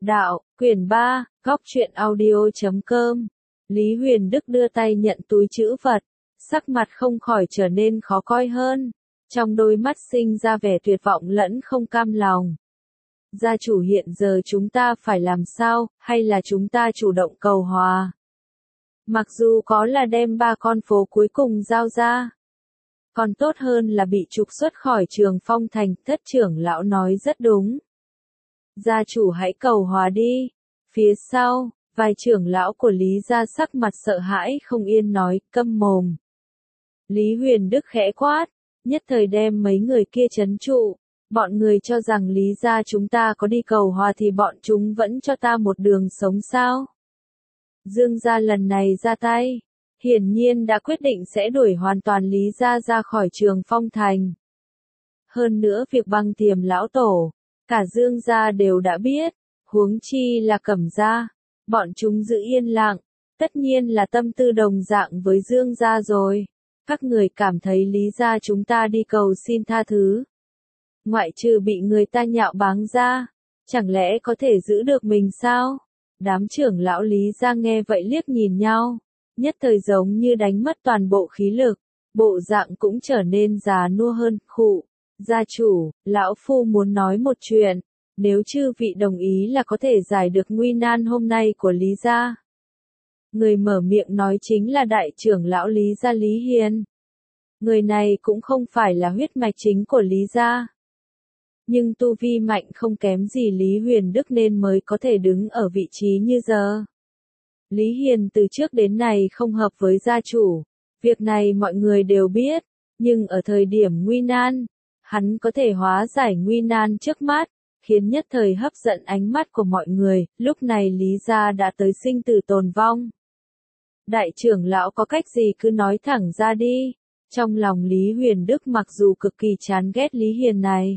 Đạo, quyển 3, góc truyện audio.com. Lý Huyền Đức đưa tay nhận túi trữ vật, sắc mặt không khỏi trở nên khó coi hơn, trong đôi mắt sinh ra vẻ tuyệt vọng lẫn không cam lòng. Gia chủ, hiện giờ chúng ta phải làm sao, hay là chúng ta chủ động cầu hòa? Mặc dù có là đem 3 con phố cuối cùng giao ra, còn tốt hơn là bị trục xuất khỏi Trường Phong Thành. Thất trưởng lão nói rất đúng. Gia chủ hãy cầu hòa đi. Phía sau, vài trưởng lão của Lý gia sắc mặt sợ hãi không yên nói, câm mồm. Lý Huyền Đức khẽ quát, nhất thời đem mấy người kia trấn trụ. Bọn người cho rằng Lý gia chúng ta có đi cầu hòa thì bọn chúng vẫn cho ta một đường sống sao? Dương gia lần này ra tay, hiển nhiên đã quyết định sẽ đuổi hoàn toàn Lý gia ra khỏi Trường Phong Thành. Hơn nữa việc Băng Tiềm lão tổ, cả Dương gia đều đã biết, huống chi là Cẩm gia, bọn chúng giữ yên lặng, tất nhiên là tâm tư đồng dạng với Dương gia rồi. Các người cảm thấy Lý gia chúng ta đi cầu xin tha thứ, ngoại trừ bị người ta nhạo báng ra, chẳng lẽ có thể giữ được mình sao? Đám trưởng lão Lý gia nghe vậy liếc nhìn nhau, nhất thời giống như đánh mất toàn bộ khí lực, bộ dạng cũng trở nên già nua hơn. Khụ, gia chủ, lão phu muốn nói một chuyện, nếu chư vị đồng ý là có thể giải được nguy nan hôm nay của Lý gia. Người mở miệng nói chính là đại trưởng lão Lý gia Lý Hiền. Người này cũng không phải là huyết mạch chính của Lý gia, nhưng tu vi mạnh không kém gì Lý Huyền Đức nên mới có thể đứng ở vị trí như giờ. Lý Hiền từ trước đến nay không hợp với gia chủ, việc này mọi người đều biết, nhưng ở thời điểm nguy nan, hắn có thể hóa giải nguy nan trước mắt, khiến nhất thời hấp dẫn ánh mắt của mọi người. Lúc này Lý gia đã tới sinh tử tồn vong. Đại trưởng lão có cách gì cứ nói thẳng ra đi. Trong lòng Lý Huyền Đức mặc dù cực kỳ chán ghét Lý Hiền này,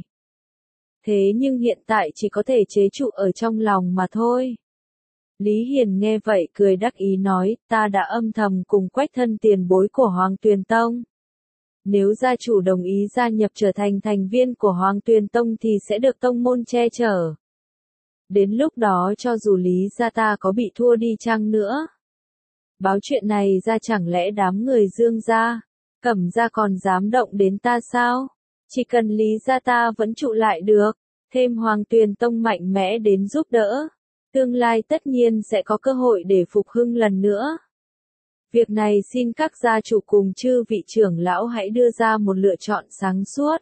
thế nhưng hiện tại chỉ có thể chế trụ ở trong lòng mà thôi. Lý Hiền nghe vậy cười đắc ý nói, ta đã âm thầm cùng Quách thân tiền bối của Hoàng Tuyền Tông. Nếu gia chủ đồng ý gia nhập trở thành thành viên của Hoàng Tuyền Tông thì sẽ được tông môn che chở. Đến lúc đó cho dù Lý gia ta có bị thua đi chăng nữa, báo chuyện này ra chẳng lẽ đám người Dương gia, Cẩm gia còn dám động đến ta sao? Chỉ cần Lý gia ta vẫn trụ lại được, thêm Hoàng Tuyền Tông mạnh mẽ đến giúp đỡ, tương lai tất nhiên sẽ có cơ hội để phục hưng lần nữa. Việc này xin các gia chủ cùng chư vị trưởng lão hãy đưa ra một lựa chọn sáng suốt.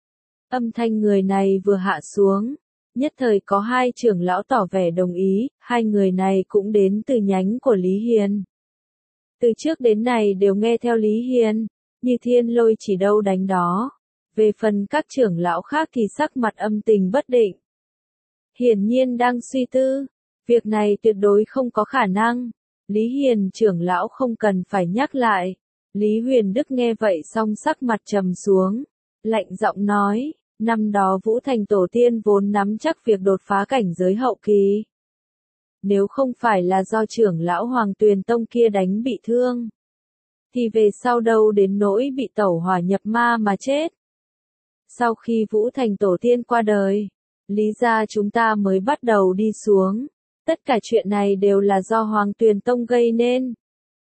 Âm thanh người này vừa hạ xuống, nhất thời có 2 trưởng lão tỏ vẻ đồng ý, 2 người này cũng đến từ nhánh của Lý Hiền. Từ trước đến nay đều nghe theo Lý Hiền, như thiên lôi chỉ đâu đánh đó. Về phần các trưởng lão khác thì sắc mặt âm tình bất định. Hiển nhiên đang suy tư, việc này tuyệt đối không có khả năng. Lý Hiền trưởng lão không cần phải nhắc lại. Lý Huyền Đức nghe vậy xong sắc mặt trầm xuống, lạnh giọng nói, năm đó Vũ Thành tổ tiên vốn nắm chắc việc đột phá cảnh giới hậu kỳ. Nếu không phải là do trưởng lão Hoàng Tuyền Tông kia đánh bị thương, thì về sau đâu đến nỗi bị tẩu hỏa nhập ma mà chết. Sau khi Vũ Thành tổ tiên qua đời, Lý gia chúng ta mới bắt đầu đi xuống. Tất cả chuyện này đều là do Hoàng Tuyền Tông gây nên.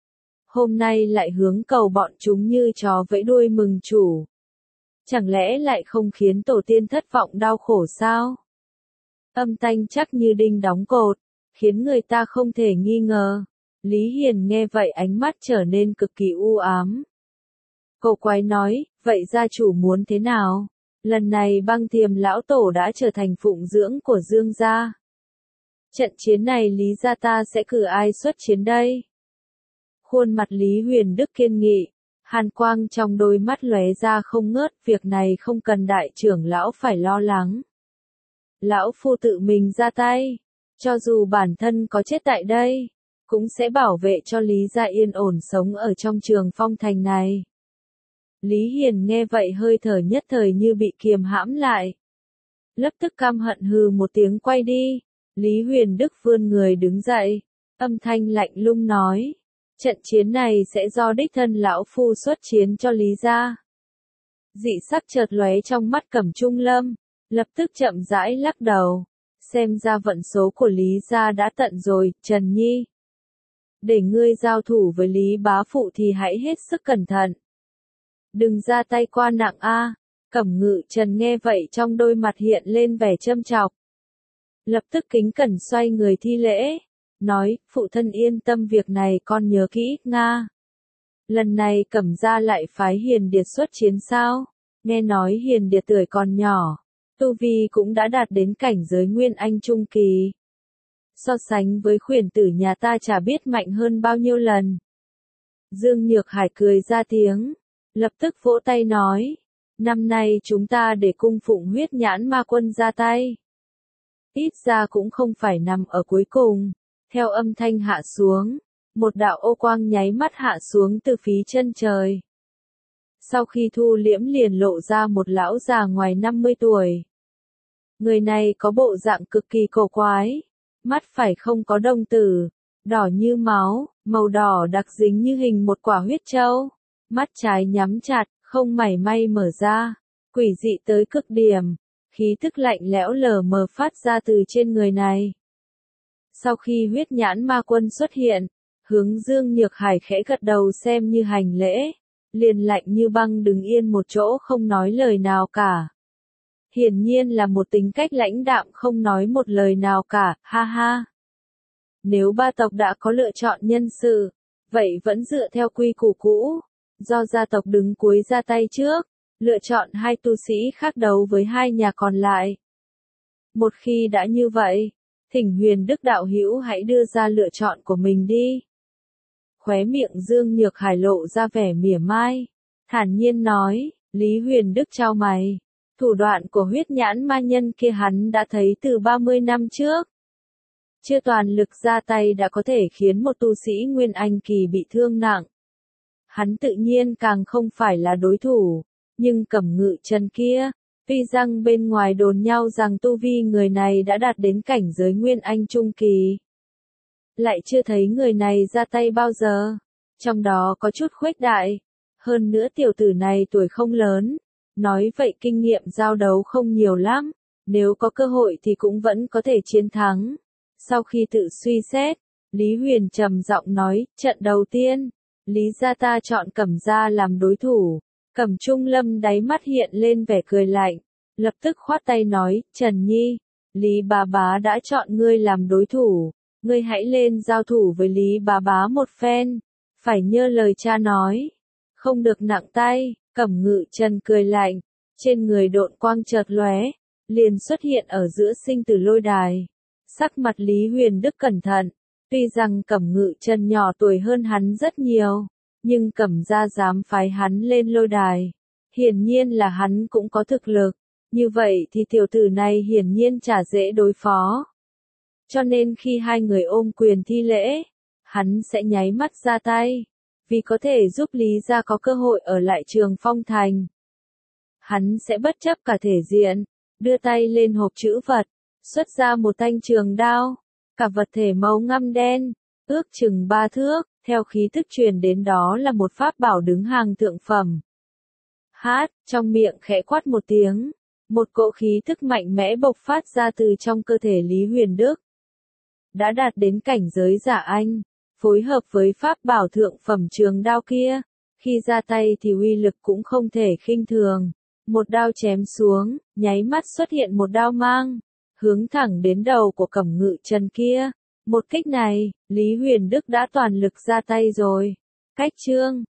Hôm nay lại hướng cầu bọn chúng như chó vẫy đuôi mừng chủ. Chẳng lẽ lại không khiến tổ tiên thất vọng đau khổ sao? Âm thanh chắc như đinh đóng cột, khiến người ta không thể nghi ngờ. Lý Hiền nghe vậy ánh mắt trở nên cực kỳ u ám. Cổ quái nói, vậy gia chủ muốn thế nào? Lần này Băng Tiềm lão tổ đã trở thành phụng dưỡng của Dương gia. Trận chiến này Lý gia ta sẽ cử ai xuất chiến đây? Khuôn mặt Lý Huyền Đức kiên nghị, hàn quang trong đôi mắt lóe ra không ngớt, việc này không cần đại trưởng lão phải lo lắng. Lão phu tự mình ra tay, cho dù bản thân có chết tại đây, cũng sẽ bảo vệ cho Lý gia yên ổn sống ở trong Trường Phong Thành này. Lý Hiền nghe vậy hơi thở nhất thời như bị kiềm hãm lại. Lập tức căm hận hừ một tiếng quay đi. Lý Huyền Đức vươn người đứng dậy, âm thanh lạnh lùng nói, trận chiến này sẽ do đích thân lão phu xuất chiến cho Lý gia. Dị sắc chợt lóe trong mắt Cẩm Trung Lâm, lập tức chậm rãi lắc đầu, Xem ra vận số của Lý gia đã tận rồi, Trần Nhi. Để ngươi giao thủ với Lý bá phụ thì hãy hết sức cẩn thận. Đừng ra tay quá nặng a. Cẩm Ngự Trần nghe vậy trong đôi mặt hiện lên vẻ châm chọc. Lập tức kính cẩn xoay người thi lễ, nói, phụ thân yên tâm việc này con nhớ kỹ, Nga. Lần này Cẩm gia lại phái Hiền Điệt xuất chiến sao? Nghe nói Hiền Điệt tuổi còn nhỏ, tu vi cũng đã đạt đến cảnh giới Nguyên Anh Trung Kỳ. So sánh với khuyển tử nhà ta chả biết mạnh hơn bao nhiêu lần. Dương Nhược Hải cười ra tiếng, lập tức vỗ tay nói, năm nay chúng ta để cung phụng huyết nhãn ma quân ra tay. Ít ra cũng không phải nằm ở cuối cùng. Theo âm thanh hạ xuống, một đạo ô quang nháy mắt hạ xuống từ phía chân trời. Sau khi thu liễm liền lộ ra một lão già ngoài 50 tuổi. Người này có bộ dạng cực kỳ cổ quái, mắt phải không có đồng tử, đỏ như máu, màu đỏ đặc dính như hình một quả huyết châu, mắt trái nhắm chặt, không mảy may mở ra, quỷ dị tới cực điểm, khí tức lạnh lẽo lờ mờ phát ra từ trên người này. Sau khi huyết nhãn ma quân xuất hiện, hướng Dương Nhược Hải khẽ gật đầu xem như hành lễ, liền lạnh như băng đứng yên một chỗ không nói lời nào cả. Hiển nhiên là một tính cách lãnh đạm không nói một lời nào cả, ha ha. Nếu ba tộc đã có lựa chọn nhân sự, vậy vẫn dựa theo quy củ cũ, do gia tộc đứng cuối ra tay trước, lựa chọn hai tu sĩ khác đấu với hai nhà còn lại. Một khi đã như vậy, thỉnh Huyền Đức đạo hữu hãy đưa ra lựa chọn của mình đi. Khóe miệng Dương Nhược Hải lộ ra vẻ mỉa mai, thản nhiên nói, Lý Huyền Đức chau mày, thủ đoạn của huyết nhãn ma nhân kia hắn đã thấy từ 30 năm trước. Chưa toàn lực ra tay đã có thể khiến một tu sĩ Nguyên Anh kỳ bị thương nặng. Hắn tự nhiên càng không phải là đối thủ, nhưng Cẩm Ngự Trần kia, tuy rằng bên ngoài đồn nhau rằng tu vi người này đã đạt đến cảnh giới Nguyên Anh Trung Kỳ. Lại chưa thấy người này ra tay bao giờ, trong đó có chút khuếch đại, hơn nữa tiểu tử này tuổi không lớn, nói vậy kinh nghiệm giao đấu không nhiều lắm, nếu có cơ hội thì cũng vẫn có thể chiến thắng. Sau khi tự suy xét, Lý Huyền trầm giọng nói, trận đầu tiên, Lý gia ta chọn Cẩm gia làm đối thủ. Cẩm Trung Lâm đáy mắt hiện lên vẻ cười lạnh, lập tức khoát tay nói, Trần Nhi, Lý bà bá đã chọn ngươi làm đối thủ, ngươi hãy lên giao thủ với Lý bà bá một phen, phải nhớ lời cha nói, không được nặng tay. Cẩm Ngự Trần cười lạnh, trên người độn quang chợt lóe, liền xuất hiện ở giữa sinh tử lôi đài. Sắc mặt Lý Huyền Đức cẩn thận, tuy rằng Cẩm Ngự Trần nhỏ tuổi hơn hắn rất nhiều, nhưng Cẩm gia dám phái hắn lên lôi đài, hiển nhiên là hắn cũng có thực lực, như vậy thì tiểu tử này hiển nhiên chả dễ đối phó. Cho nên khi hai người ôm quyền thi lễ, hắn sẽ nháy mắt ra tay, vì có thể giúp Lý gia có cơ hội ở lại Trường Phong Thành. Hắn sẽ bất chấp cả thể diện, đưa tay lên hộp trữ vật, xuất ra một thanh trường đao, cả vật thể màu ngăm đen, ước chừng 3 thước, theo khí thức truyền đến đó là một pháp bảo đứng hàng thượng phẩm. Hát, trong miệng khẽ quát một tiếng, một cỗ khí thức mạnh mẽ bộc phát ra từ trong cơ thể Lý Huyền Đức. Đã đạt đến cảnh giới giả anh, phối hợp với pháp bảo thượng phẩm trường đao kia, khi ra tay thì uy lực cũng không thể khinh thường. Một đao chém xuống, nháy mắt xuất hiện một đao mang, hướng thẳng đến đầu của Cẩm Ngự Trần kia. Một kích này, Lý Huyền Đức đã toàn lực ra tay rồi. Cách chương